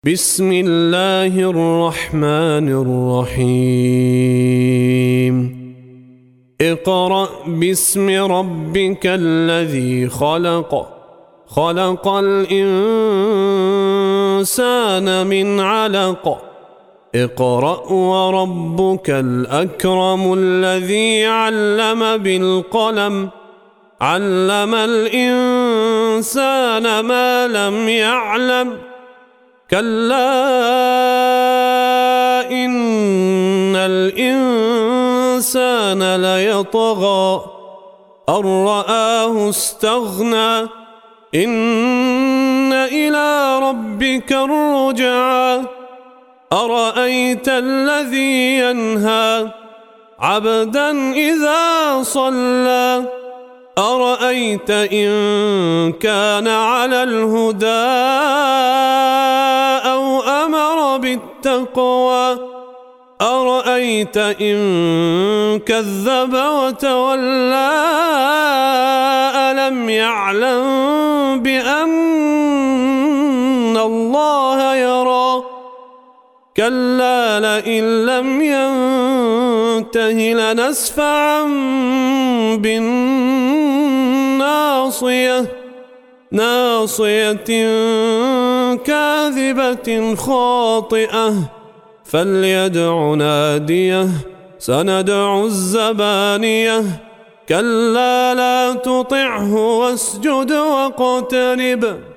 بسم الله الرحمن الرحيم اقرأ باسم ربك الذي خلق خلق الإنسان من علق اقرأ وربك الأكرم الذي علم بالقلم علم الإنسان ما لم يعلم كلا إن الإنسان ليطغى أن رآه استغنى إن إلى ربك الرجعى أرأيت الذي ينهى عبدا إذا صلى أرأيت إن كان على الهدى أو أمر بالتقوى أرأيت إن كذب وتولى ألم يعلم بأن الله يرى كلا لئن لم ينته لنسفعا بالناصية ناصية كاذبة خاطئة فليدع ناديه سندع الزبانية كلا لا تطعه واسجد واقترب